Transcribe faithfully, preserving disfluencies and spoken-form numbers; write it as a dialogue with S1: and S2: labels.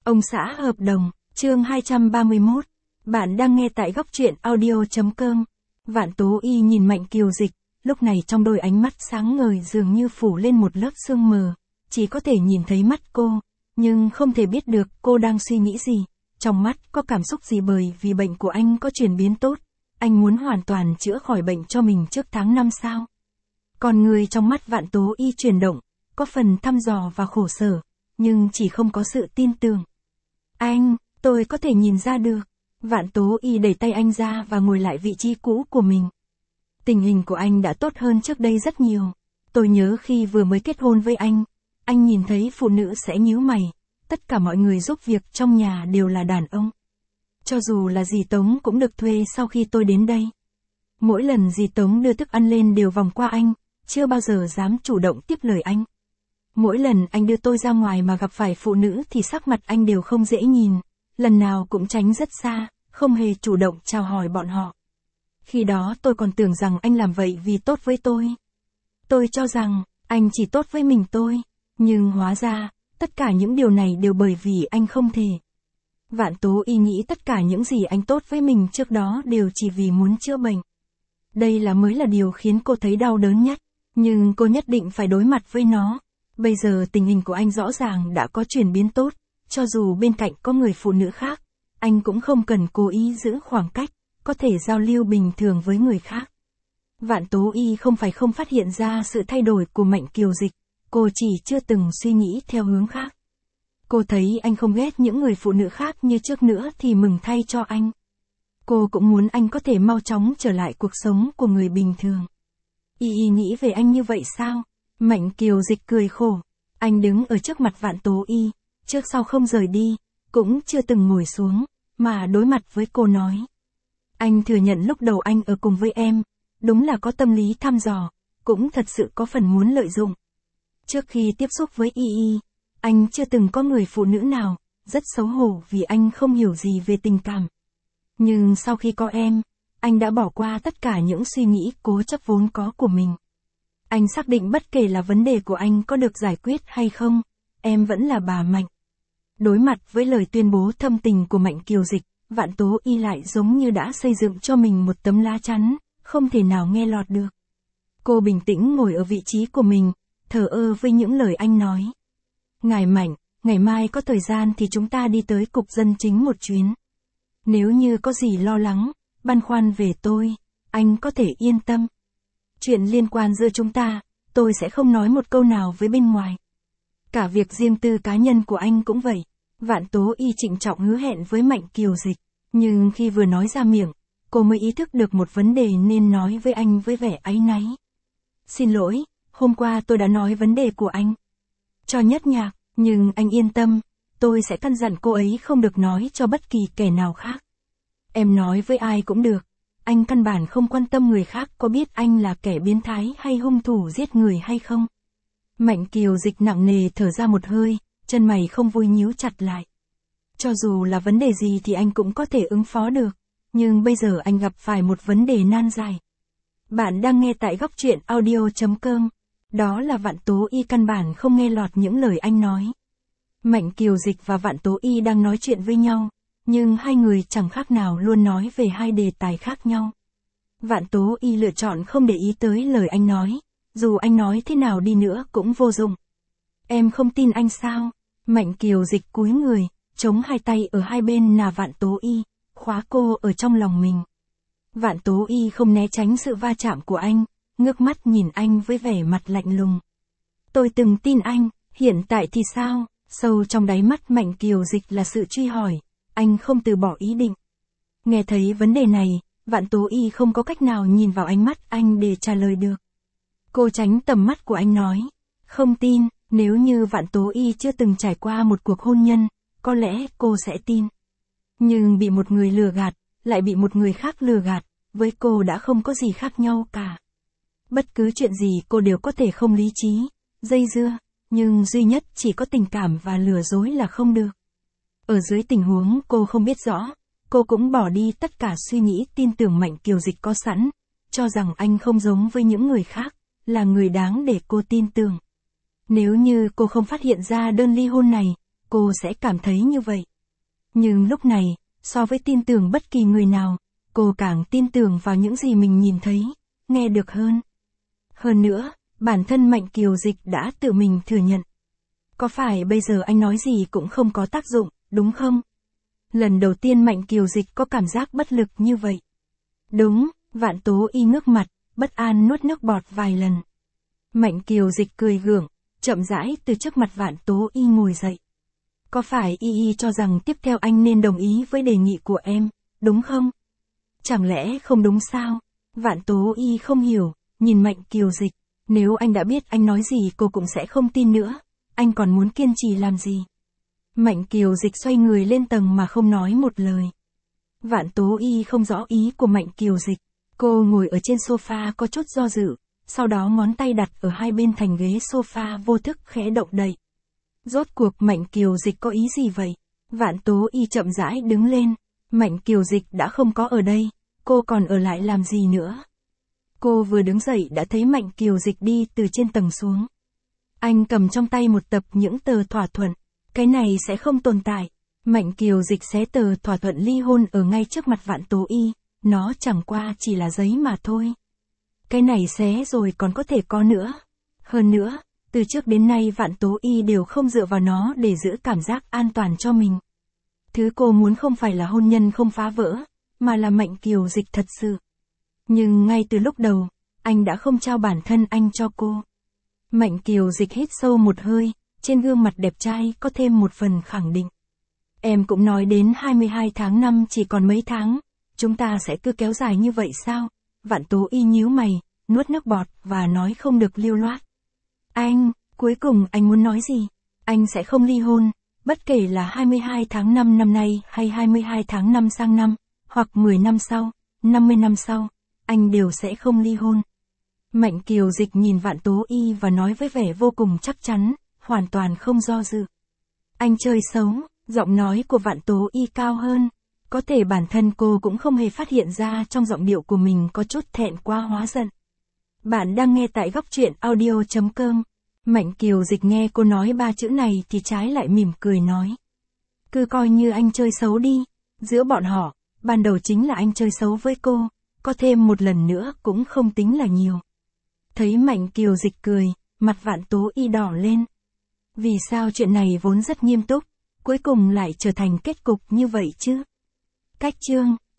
S1: Ông xã hợp đồng, chương hai trăm ba mươi mốt. Bạn đang nghe tại góc truyện audio chấm com. Vạn Tố Y nhìn Mạnh Kiều Dịch, lúc này trong đôi ánh mắt sáng ngời dường như phủ lên một lớp sương mờ, chỉ có thể nhìn thấy mắt cô, nhưng không thể biết được cô đang suy nghĩ gì, trong mắt có cảm xúc gì bởi vì bệnh của anh có chuyển biến tốt, anh muốn hoàn toàn chữa khỏi bệnh cho mình trước tháng năm sao. Còn người trong mắt Vạn Tố Y chuyển động, có phần thăm dò và khổ sở, nhưng chỉ không có sự tin tưởng. Anh, tôi có thể nhìn ra được. Vạn Tố Y đẩy tay anh ra và ngồi lại vị trí cũ của mình. Tình hình của anh đã tốt hơn trước đây rất nhiều. Tôi nhớ khi vừa mới kết hôn với anh, anh nhìn thấy phụ nữ sẽ nhíu mày, tất cả mọi người giúp việc trong nhà đều là đàn ông. Cho dù là dì Tống cũng được thuê sau khi tôi đến đây. Mỗi lần dì Tống đưa thức ăn lên đều vòng qua anh, chưa bao giờ dám chủ động tiếp lời anh. Mỗi lần anh đưa tôi ra ngoài mà gặp phải phụ nữ thì sắc mặt anh đều không dễ nhìn, lần nào cũng tránh rất xa, không hề chủ động chào hỏi bọn họ. Khi đó tôi còn tưởng rằng anh làm vậy vì tốt với tôi. Tôi cho rằng, anh chỉ tốt với mình tôi, nhưng hóa ra, tất cả những điều này đều bởi vì anh không thể. Vạn Tố Y nghĩ tất cả những gì anh tốt với mình trước đó đều chỉ vì muốn chữa bệnh. Đây là mới là điều khiến cô thấy đau đớn nhất, nhưng cô nhất định phải đối mặt với nó. Bây giờ tình hình của anh rõ ràng đã có chuyển biến tốt, cho dù bên cạnh có người phụ nữ khác, anh cũng không cần cố ý giữ khoảng cách, có thể giao lưu bình thường với người khác. Vạn Tố Y không phải không phát hiện ra sự thay đổi của Mạnh Kiều Dịch, cô chỉ chưa từng suy nghĩ theo hướng khác. Cô thấy anh không ghét những người phụ nữ khác như trước nữa thì mừng thay cho anh. Cô cũng muốn anh có thể mau chóng trở lại cuộc sống của người bình thường. Y Y nghĩ về anh như vậy sao? Mạnh Kiều Dịch cười khổ. Anh đứng ở trước mặt Vạn Tố Y, trước sau không rời đi, cũng chưa từng ngồi xuống, mà đối mặt với cô nói. Anh thừa nhận lúc đầu anh ở cùng với em, đúng là có tâm lý thăm dò, cũng thật sự có phần muốn lợi dụng. Trước khi tiếp xúc với Y Y, anh chưa từng có người phụ nữ nào, rất xấu hổ vì anh không hiểu gì về tình cảm. Nhưng sau khi có em, anh đã bỏ qua tất cả những suy nghĩ cố chấp vốn có của mình. Anh xác định bất kể là vấn đề của anh có được giải quyết hay không, em vẫn là bà Mạnh. Đối mặt với lời tuyên bố thâm tình của Mạnh Kiều Dịch, Vạn Tố Y lại giống như đã xây dựng cho mình một tấm lá chắn, không thể nào nghe lọt được. Cô bình tĩnh ngồi ở vị trí của mình, thờ ơ với những lời anh nói. Ngài Mạnh, ngày mai có thời gian thì chúng ta đi tới cục dân chính một chuyến. Nếu như có gì lo lắng, băn khoăn về tôi, anh có thể yên tâm. Chuyện liên quan giữa chúng ta, tôi sẽ không nói một câu nào với bên ngoài. Cả việc riêng tư cá nhân của anh cũng vậy. Vạn Tố Y trịnh trọng hứa hẹn với Mạnh Kiều Dịch, nhưng khi vừa nói ra miệng, cô mới ý thức được một vấn đề nên nói với anh với vẻ áy náy. Xin lỗi, hôm qua tôi đã nói vấn đề của anh cho Nhất Nhạc, nhưng anh yên tâm, tôi sẽ căn dặn cô ấy không được nói cho bất kỳ kẻ nào khác. Em nói với ai cũng được, anh căn bản không quan tâm người khác có biết anh là kẻ biến thái hay hung thủ giết người hay không. Mạnh Kiều Dịch nặng nề thở ra một hơi, chân mày không vui nhíu chặt lại. Cho dù là vấn đề gì thì anh cũng có thể ứng phó được, nhưng bây giờ anh gặp phải một vấn đề nan giải. Bạn đang nghe tại góc truyện audio chấm com, đó là Vạn Tố Y căn bản không nghe lọt những lời anh nói. Mạnh Kiều Dịch và Vạn Tố Y đang nói chuyện với nhau, nhưng hai người chẳng khác nào luôn nói về hai đề tài khác nhau. Vạn Tố Y lựa chọn không để ý tới lời anh nói, dù anh nói thế nào đi nữa cũng vô dụng. Em không tin anh sao? Mạnh Kiều Dịch cúi người, chống hai tay ở hai bên nà Vạn Tố Y, khóa cô ở trong lòng mình. Vạn Tố Y không né tránh sự va chạm của anh, ngước mắt nhìn anh với vẻ mặt lạnh lùng. Tôi từng tin anh, hiện tại thì sao? Sâu trong đáy mắt Mạnh Kiều Dịch là sự truy hỏi, anh không từ bỏ ý định. Nghe thấy vấn đề này, Vạn Tố Y không có cách nào nhìn vào ánh mắt anh để trả lời được. Cô tránh tầm mắt của anh nói, không tin, nếu như Vạn Tố Y chưa từng trải qua một cuộc hôn nhân, có lẽ cô sẽ tin. Nhưng bị một người lừa gạt, lại bị một người khác lừa gạt, với cô đã không có gì khác nhau cả. Bất cứ chuyện gì cô đều có thể không lý trí, dây dưa, nhưng duy nhất chỉ có tình cảm và lừa dối là không được. Ở dưới tình huống cô không biết rõ, cô cũng bỏ đi tất cả suy nghĩ tin tưởng Mạnh Kiều Dịch có sẵn, cho rằng anh không giống với những người khác, là người đáng để cô tin tưởng. Nếu như cô không phát hiện ra đơn ly hôn này, cô sẽ cảm thấy như vậy. Nhưng lúc này, so với tin tưởng bất kỳ người nào, cô càng tin tưởng vào những gì mình nhìn thấy, nghe được hơn. Hơn nữa, bản thân Mạnh Kiều Dịch đã tự mình thừa nhận. Có phải bây giờ anh nói gì cũng không có tác dụng, đúng không? Lần đầu tiên Mạnh Kiều Dịch có cảm giác bất lực như vậy. Đúng, Vạn Tố Y ngước mặt, bất an nuốt nước bọt vài lần. Mạnh Kiều Dịch cười gượng, chậm rãi từ trước mặt Vạn Tố Y ngồi dậy. Có phải Y Y cho rằng tiếp theo anh nên đồng ý với đề nghị của em, đúng không? Chẳng lẽ không đúng sao? Vạn Tố Y không hiểu, nhìn Mạnh Kiều Dịch, nếu anh đã biết anh nói gì cô cũng sẽ không tin nữa, anh còn muốn kiên trì làm gì? Mạnh Kiều Dịch xoay người lên tầng mà không nói một lời. Vạn Tố Y không rõ ý của Mạnh Kiều Dịch, cô ngồi ở trên sofa có chút do dự, sau đó ngón tay đặt ở hai bên thành ghế sofa vô thức khẽ động đậy. Rốt cuộc Mạnh Kiều Dịch có ý gì vậy? Vạn Tố Y chậm rãi đứng lên, Mạnh Kiều Dịch đã không có ở đây, cô còn ở lại làm gì nữa? Cô vừa đứng dậy đã thấy Mạnh Kiều Dịch đi từ trên tầng xuống. Anh cầm trong tay một tập những tờ thỏa thuận, cái này sẽ không tồn tại. Mạnh Kiều Dịch xé tờ thỏa thuận ly hôn ở ngay trước mặt Vạn Tố Y, nó chẳng qua chỉ là giấy mà thôi. Cái này xé rồi còn có thể có nữa. Hơn nữa, từ trước đến nay Vạn Tố Y đều không dựa vào nó để giữ cảm giác an toàn cho mình. Thứ cô muốn không phải là hôn nhân không phá vỡ, mà là Mạnh Kiều Dịch thật sự. Nhưng ngay từ lúc đầu, anh đã không trao bản thân anh cho cô. Mạnh Kiều Dịch hít sâu một hơi, trên gương mặt đẹp trai có thêm một phần khẳng định. Em cũng nói đến hai mươi hai tháng năm chỉ còn mấy tháng, chúng ta sẽ cứ kéo dài như vậy sao? Vạn Tố Y nhíu mày, nuốt nước bọt và nói không được lưu loát. Anh, cuối cùng anh muốn nói gì? Anh sẽ không ly hôn, bất kể là hai mươi hai tháng năm năm nay hay hai mươi hai tháng năm sang năm, hoặc mười năm sau, năm mươi năm sau, anh đều sẽ không ly hôn. Mạnh Kiều Dịch nhìn Vạn Tố Y và nói với vẻ vô cùng chắc chắn, hoàn toàn không do dự. Anh chơi xấu, giọng nói của Vạn Tố Y cao hơn. Có thể bản thân cô cũng không hề phát hiện ra trong giọng điệu của mình có chút thẹn quá hóa giận. Bạn đang nghe tại góc truyện audio chấm com. Mạnh Kiều Dịch nghe cô nói ba chữ này thì trái lại mỉm cười nói. Cứ coi như anh chơi xấu đi. Giữa bọn họ, ban đầu chính là anh chơi xấu với cô, có thêm một lần nữa cũng không tính là nhiều. Thấy Mạnh Kiều Dịch cười, mặt Vạn Tố Y đỏ lên. Vì sao chuyện này vốn rất nghiêm túc, cuối cùng lại trở thành kết cục như vậy chứ? Cách chương